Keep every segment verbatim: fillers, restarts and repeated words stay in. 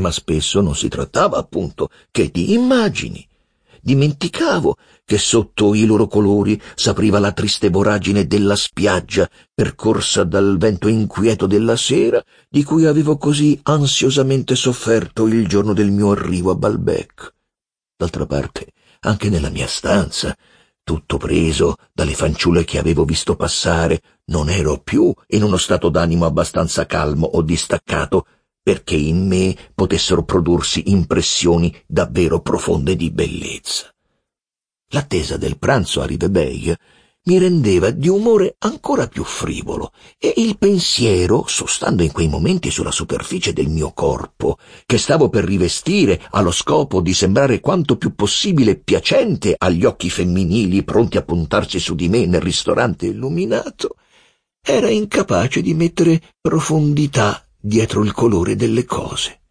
ma spesso non si trattava appunto che di immagini. Dimenticavo che sotto i loro colori s'apriva la triste voragine della spiaggia, percorsa dal vento inquieto della sera, di cui avevo così ansiosamente sofferto il giorno del mio arrivo a Balbec. D'altra parte, anche nella mia stanza, tutto preso dalle fanciulle che avevo visto passare, non ero più in uno stato d'animo abbastanza calmo o distaccato perché in me potessero prodursi impressioni davvero profonde di bellezza. L'attesa del pranzo a Rivebeig mi rendeva di umore ancora più frivolo e il pensiero, sostando in quei momenti sulla superficie del mio corpo, che stavo per rivestire allo scopo di sembrare quanto più possibile piacente agli occhi femminili pronti a puntarsi su di me nel ristorante illuminato, era incapace di mettere profondità dietro il colore delle cose.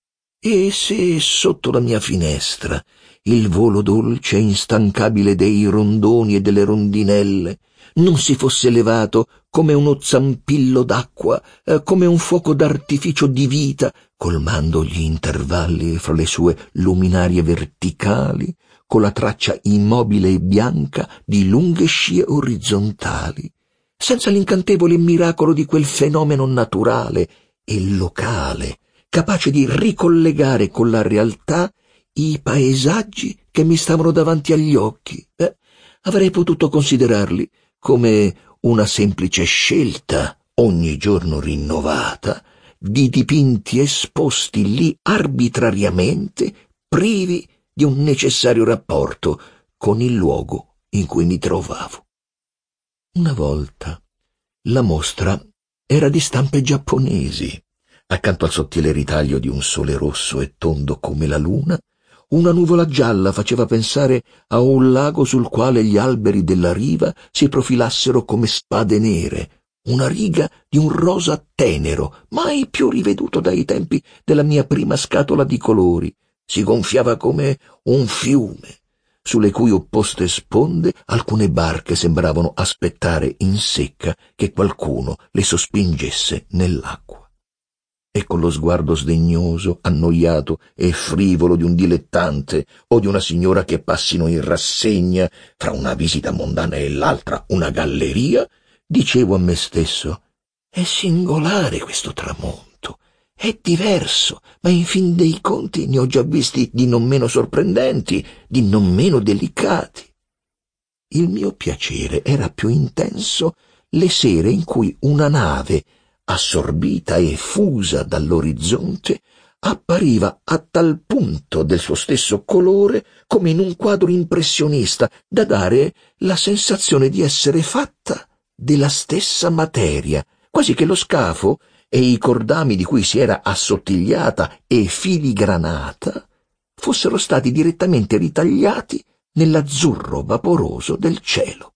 E se sotto la mia finestra il volo dolce e instancabile dei rondoni e delle rondinelle non si fosse levato come uno zampillo d'acqua, eh, come un fuoco d'artificio di vita, colmando gli intervalli fra le sue luminarie verticali, con la traccia immobile e bianca di lunghe scie orizzontali, senza l'incantevole miracolo di quel fenomeno naturale e locale, capace di ricollegare con la realtà i paesaggi che mi stavano davanti agli occhi. Eh, avrei potuto considerarli come una semplice scelta, ogni giorno rinnovata, di dipinti esposti lì arbitrariamente, privi di un necessario rapporto con il luogo in cui mi trovavo. Una volta la mostra era di stampe giapponesi. Accanto al sottile ritaglio di un sole rosso e tondo come la luna, una nuvola gialla faceva pensare a un lago sul quale gli alberi della riva si profilassero come spade nere, una riga di un rosa tenero, mai più riveduto dai tempi della mia prima scatola di colori. Si gonfiava come un fiume, sulle cui opposte sponde alcune barche sembravano aspettare in secca che qualcuno le sospingesse nell'acqua. E con lo sguardo sdegnoso, annoiato e frivolo di un dilettante o di una signora che passino in rassegna fra una visita mondana e l'altra una galleria, dicevo a me stesso: è singolare questo tramonto, è diverso, ma in fin dei conti ne ho già visti di non meno sorprendenti, di non meno delicati. Il mio piacere era più intenso le sere in cui una nave, assorbita e fusa dall'orizzonte, appariva a tal punto del suo stesso colore come in un quadro impressionista da dare la sensazione di essere fatta della stessa materia, quasi che lo scafo e i cordami di cui si era assottigliata e filigranata fossero stati direttamente ritagliati nell'azzurro vaporoso del cielo.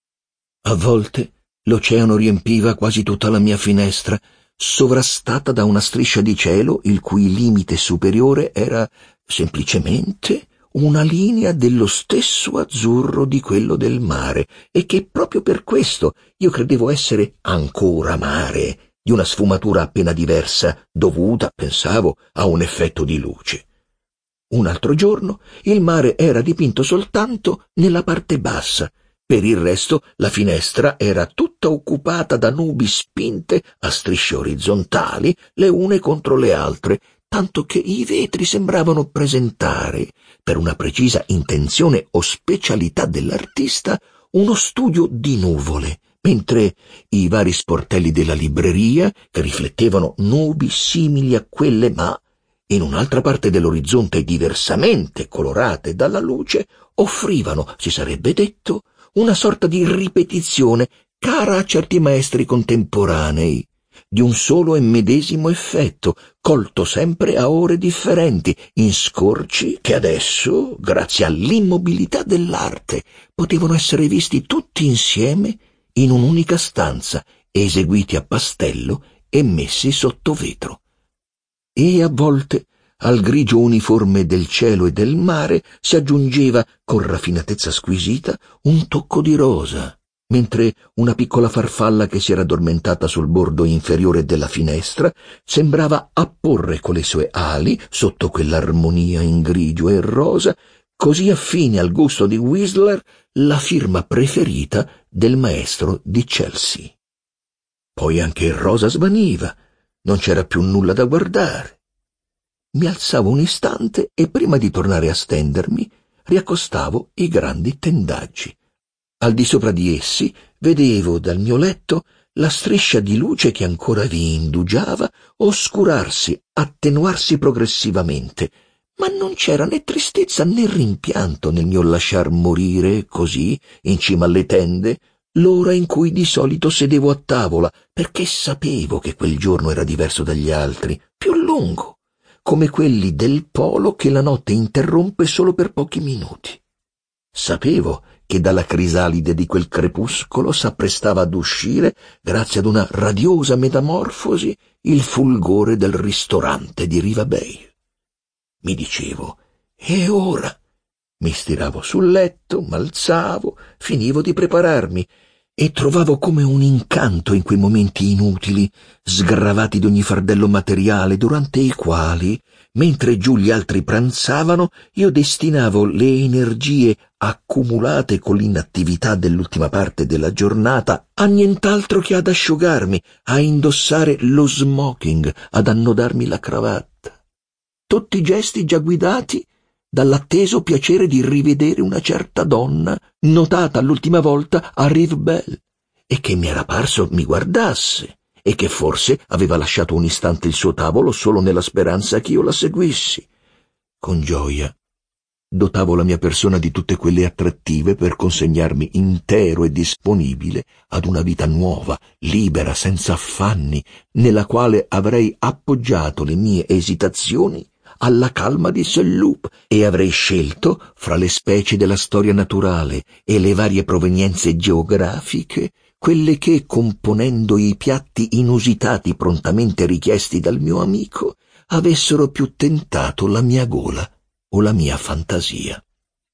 A volte l'oceano riempiva quasi tutta la mia finestra, sovrastata da una striscia di cielo il cui limite superiore era semplicemente una linea dello stesso azzurro di quello del mare, e che proprio per questo io credevo essere ancora mare, di una sfumatura appena diversa, dovuta, pensavo, a un effetto di luce. Un altro giorno il mare era dipinto soltanto nella parte bassa. Per il resto la finestra era tutta occupata da nubi spinte a strisce orizzontali, le une contro le altre, tanto che i vetri sembravano presentare, per una precisa intenzione o specialità dell'artista, uno studio di nuvole, mentre i vari sportelli della libreria, che riflettevano nubi simili a quelle ma in un'altra parte dell'orizzonte diversamente colorate dalla luce, offrivano, si sarebbe detto, una sorta di ripetizione cara a certi maestri contemporanei, di un solo e medesimo effetto, colto sempre a ore differenti, in scorci che adesso, grazie all'immobilità dell'arte, potevano essere visti tutti insieme in un'unica stanza, eseguiti a pastello e messi sotto vetro. E a volte al grigio uniforme del cielo e del mare si aggiungeva, con raffinatezza squisita, un tocco di rosa, mentre una piccola farfalla che si era addormentata sul bordo inferiore della finestra sembrava apporre con le sue ali, sotto quell'armonia in grigio e rosa, così affine al gusto di Whistler, la firma preferita del maestro di Chelsea. Poi anche il rosa svaniva, non c'era più nulla da guardare. Mi alzavo un istante e prima di tornare a stendermi riaccostavo i grandi tendaggi. Al di sopra di essi vedevo dal mio letto la striscia di luce che ancora vi indugiava oscurarsi, attenuarsi progressivamente, ma non c'era né tristezza né rimpianto nel mio lasciar morire così, in cima alle tende, l'ora in cui di solito sedevo a tavola, perché sapevo che quel giorno era diverso dagli altri, più lungo, come quelli del polo che la notte interrompe solo per pochi minuti. Sapevo che dalla crisalide di quel crepuscolo s'apprestava ad uscire, grazie ad una radiosa metamorfosi, il fulgore del ristorante di Riva Bay. Mi dicevo, e ora? Mi stiravo sul letto, m'alzavo, finivo di prepararmi e trovavo come un incanto in quei momenti inutili, sgravati d'ogni fardello materiale, durante i quali, mentre giù gli altri pranzavano, io destinavo le energie accumulate con l'inattività dell'ultima parte della giornata a nient'altro che ad asciugarmi, a indossare lo smoking, ad annodarmi la cravatta. Tutti gesti già guidati dall'atteso piacere di rivedere una certa donna notata l'ultima volta a Rive Belle e che mi era parso mi guardasse e che forse aveva lasciato un istante il suo tavolo solo nella speranza che io la seguissi. Con gioia dotavo la mia persona di tutte quelle attrattive per consegnarmi intero e disponibile ad una vita nuova, libera, senza affanni, nella quale avrei appoggiato le mie esitazioni alla calma di Saint-Loup e avrei scelto, fra le specie della storia naturale e le varie provenienze geografiche, quelle che, componendo i piatti inusitati prontamente richiesti dal mio amico, avessero più tentato la mia gola o la mia fantasia.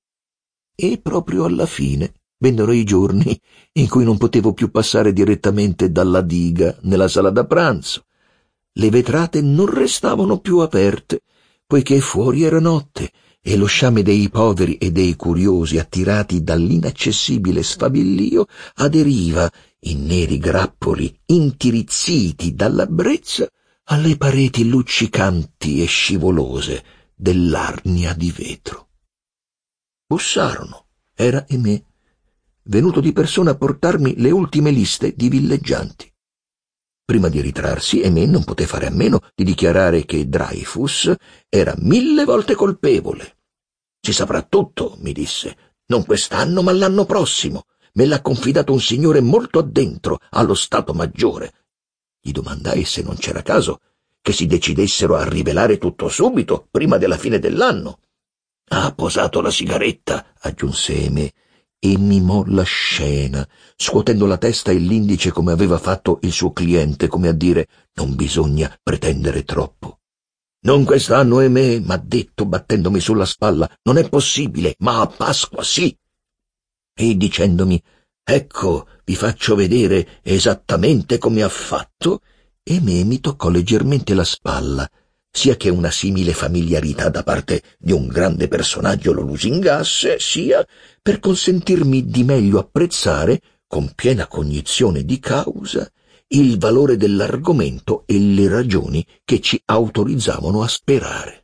E proprio alla fine vennero i giorni in cui non potevo più passare direttamente dalla diga nella sala da pranzo. Le vetrate non restavano più aperte, poiché fuori era notte e lo sciame dei poveri e dei curiosi, attirati dall'inaccessibile sfavillio, aderiva, in neri grappoli intirizziti dalla brezza, alle pareti luccicanti e scivolose dell'arnia di vetro. Bussarono, era Aimé, venuto di persona a portarmi le ultime liste di villeggianti. Prima di ritrarsi, Aimé non poté fare a meno di dichiarare che Dreyfus era mille volte colpevole. «Si saprà tutto», mi disse, «non quest'anno ma l'anno prossimo. Me l'ha confidato un signore molto addentro allo Stato Maggiore». Gli domandai se non c'era caso che si decidessero a rivelare tutto subito, prima della fine dell'anno. «Ha posato la sigaretta», aggiunse Aimé, e mimò la scena, scuotendo la testa e l'indice come aveva fatto il suo cliente, come a dire «non bisogna pretendere troppo». «Non quest'anno, Aimé», m'ha detto battendomi sulla spalla, «non è possibile, ma a Pasqua sì». E dicendomi «ecco, vi faccio vedere esattamente come ha fatto», Aimé mi toccò leggermente la spalla, sia che una simile familiarità da parte di un grande personaggio lo lusingasse, sia per consentirmi di meglio apprezzare, con piena cognizione di causa, il valore dell'argomento e le ragioni che ci autorizzavano a sperare.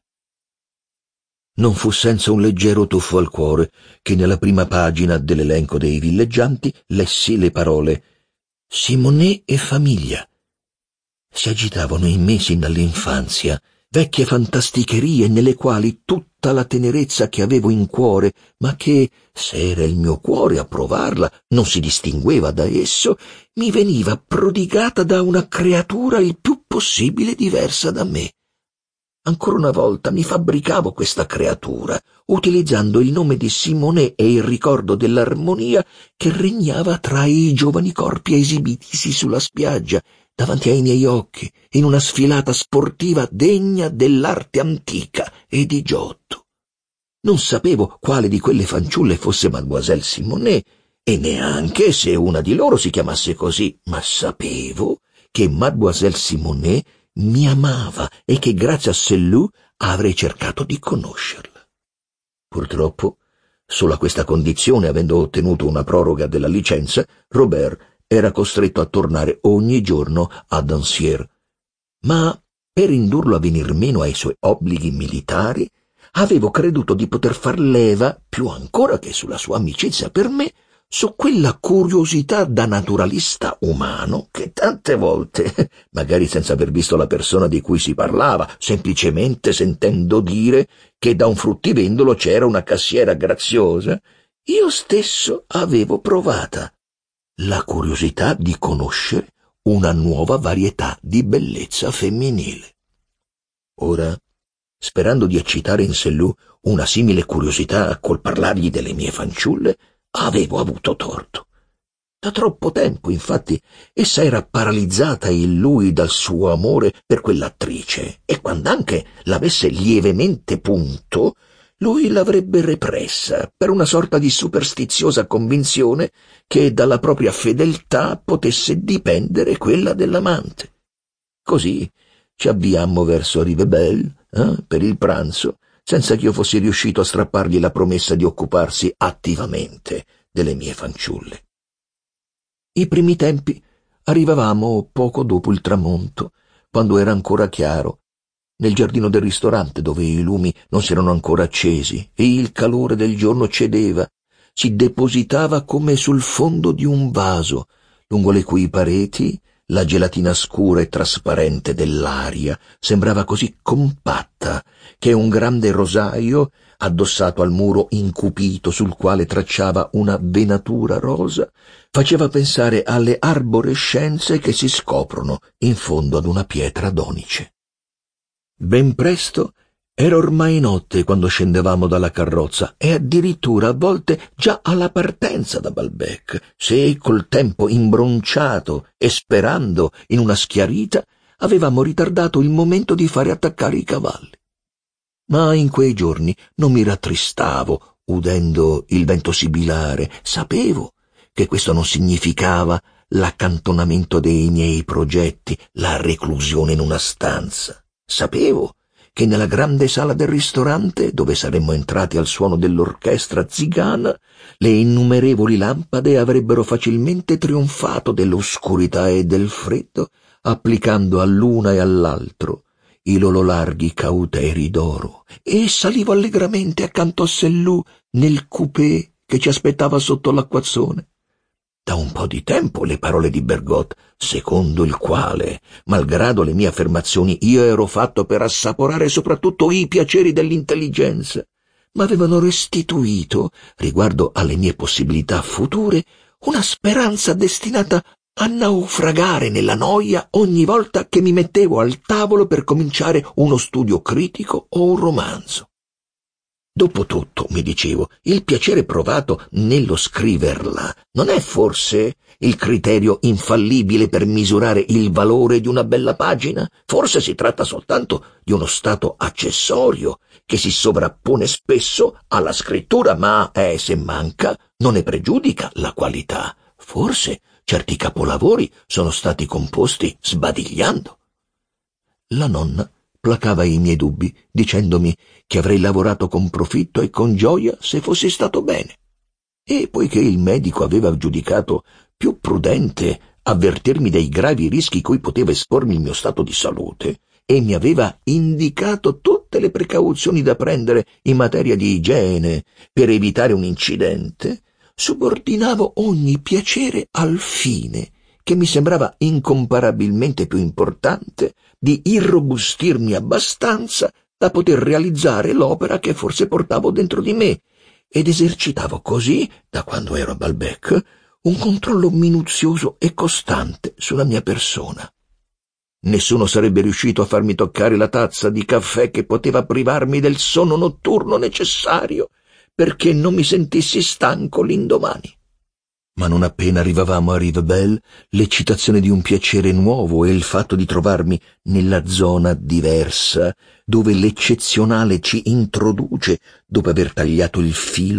Non fu senza un leggero tuffo al cuore che nella prima pagina dell'elenco dei villeggianti lessi le parole «Simonet e famiglia». Si agitavano in me sin dall'infanzia, vecchie fantasticherie nelle quali tutta la tenerezza che avevo in cuore, ma che, se era il mio cuore a provarla, non si distingueva da esso, mi veniva prodigata da una creatura il più possibile diversa da me. Ancora una volta mi fabbricavo questa creatura, utilizzando il nome di Simonet e il ricordo dell'armonia che regnava tra i giovani corpi esibitisi sulla spiaggia, davanti ai miei occhi, in una sfilata sportiva degna dell'arte antica e di Giotto. Non sapevo quale di quelle fanciulle fosse Mademoiselle Simonet, e neanche se una di loro si chiamasse così, ma sapevo che Mademoiselle Simonet mi amava e che grazie a Sellù avrei cercato di conoscerla. Purtroppo, solo a questa condizione, avendo ottenuto una proroga della licenza, Robert era costretto a tornare ogni giorno a Dancières. Ma per indurlo a venir meno ai suoi obblighi militari, avevo creduto di poter far leva, più ancora che sulla sua amicizia per me, su quella curiosità da naturalista umano che tante volte, magari senza aver visto la persona di cui si parlava, semplicemente sentendo dire che da un fruttivendolo c'era una cassiera graziosa, io stesso avevo provata. La curiosità di conoscere una nuova varietà di bellezza femminile. Ora, sperando di eccitare in Sellù una simile curiosità col parlargli delle mie fanciulle, avevo avuto torto. Da troppo tempo, infatti, essa era paralizzata in lui dal suo amore per quell'attrice, e quand'anche l'avesse lievemente punto, lui l'avrebbe repressa per una sorta di superstiziosa convinzione che dalla propria fedeltà potesse dipendere quella dell'amante. Così ci avviammo verso Rivebelle, eh, per il pranzo, senza che io fossi riuscito a strappargli la promessa di occuparsi attivamente delle mie fanciulle. I primi tempi arrivavamo poco dopo il tramonto, quando era ancora chiaro, nel giardino del ristorante dove i lumi non si erano ancora accesi e il calore del giorno cedeva, si depositava come sul fondo di un vaso, lungo le cui pareti la gelatina scura e trasparente dell'aria sembrava così compatta che un grande rosaio, addossato al muro incupito sul quale tracciava una venatura rosa, faceva pensare alle arborescenze che si scoprono in fondo ad una pietra d'onice. Ben presto era ormai notte quando scendevamo dalla carrozza e addirittura a volte già alla partenza da Balbec, se col tempo imbronciato e sperando in una schiarita avevamo ritardato il momento di fare attaccare i cavalli. Ma in quei giorni non mi rattristavo udendo il vento sibilare, sapevo che questo non significava l'accantonamento dei miei progetti, la reclusione in una stanza. Sapevo che nella grande sala del ristorante, dove saremmo entrati al suono dell'orchestra zigana, le innumerevoli lampade avrebbero facilmente trionfato dell'oscurità e del freddo, applicando all'una e all'altro i loro larghi cauteri d'oro, e salivo allegramente accanto a Sellù nel coupé che ci aspettava sotto l'acquazzone. Da un po' di tempo le parole di Bergotte, secondo il quale, malgrado le mie affermazioni, io ero fatto per assaporare soprattutto i piaceri dell'intelligenza, m'avevano restituito, riguardo alle mie possibilità future, una speranza destinata a naufragare nella noia ogni volta che mi mettevo al tavolo per cominciare uno studio critico o un romanzo. Dopotutto, mi dicevo, il piacere provato nello scriverla non è forse il criterio infallibile per misurare il valore di una bella pagina? Forse si tratta soltanto di uno stato accessorio che si sovrappone spesso alla scrittura, ma, eh, se manca, non ne pregiudica la qualità. Forse certi capolavori sono stati composti sbadigliando. La nonna placava i miei dubbi, dicendomi che avrei lavorato con profitto e con gioia se fossi stato bene. E poiché il medico aveva giudicato più prudente avvertirmi dei gravi rischi cui poteva espormi il mio stato di salute, e mi aveva indicato tutte le precauzioni da prendere in materia di igiene per evitare un incidente, subordinavo ogni piacere al fine, che mi sembrava incomparabilmente più importante di irrobustirmi abbastanza da poter realizzare l'opera che forse portavo dentro di me, ed esercitavo così, da quando ero a Balbec, un controllo minuzioso e costante sulla mia persona. Nessuno sarebbe riuscito a farmi toccare la tazza di caffè che poteva privarmi del sonno notturno necessario perché non mi sentissi stanco l'indomani. Ma non appena arrivavamo a Rivebelle, l'eccitazione di un piacere nuovo e il fatto di trovarmi nella zona diversa, dove l'eccezionale ci introduce, dopo aver tagliato il filo,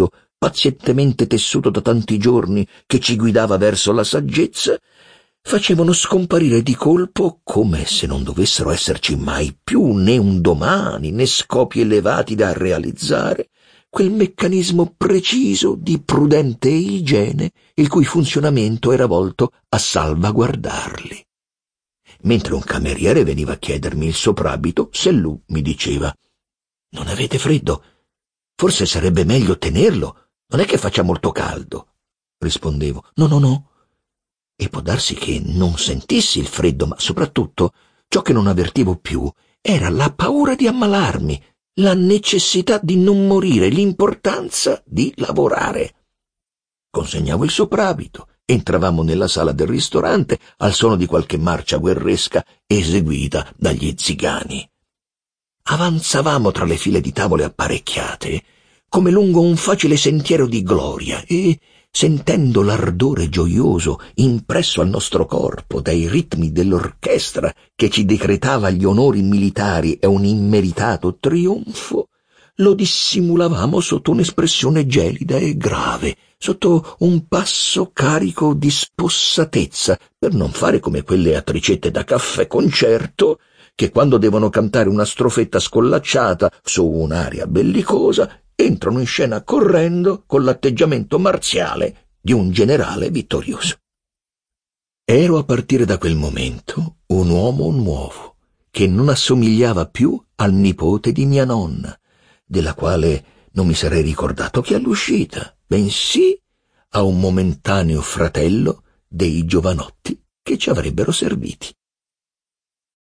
pazientemente tessuto da tanti giorni, che ci guidava verso la saggezza, facevano scomparire di colpo, come se non dovessero esserci mai più né un domani né scopi elevati da realizzare, quel meccanismo preciso di prudente igiene il cui funzionamento era volto a salvaguardarli. Mentre un cameriere veniva a chiedermi il soprabito, Sellù mi diceva: «Non avete freddo? Forse sarebbe meglio tenerlo. Non è che faccia molto caldo». Rispondevo: «No, no, no». E può darsi che non sentissi il freddo, ma soprattutto ciò che non avvertivo più era la paura di ammalarmi, la necessità di non morire, l'importanza di lavorare. Consegnavo il soprabito, entravamo nella sala del ristorante al suono di qualche marcia guerresca eseguita dagli zigani. Avanzavamo tra le file di tavole apparecchiate, come lungo un facile sentiero di gloria, e, sentendo l'ardore gioioso impresso al nostro corpo dai ritmi dell'orchestra che ci decretava gli onori militari e un immeritato trionfo, lo dissimulavamo sotto un'espressione gelida e grave, sotto un passo carico di spossatezza, per non fare come quelle attricette da caffè concerto che, quando devono cantare una strofetta scollacciata su un'aria bellicosa, entrano in scena correndo con l'atteggiamento marziale di un generale vittorioso. Ero a partire da quel momento un uomo nuovo, che non assomigliava più al nipote di mia nonna, della quale non mi sarei ricordato che all'uscita, bensì a un momentaneo fratello dei giovanotti che ci avrebbero serviti.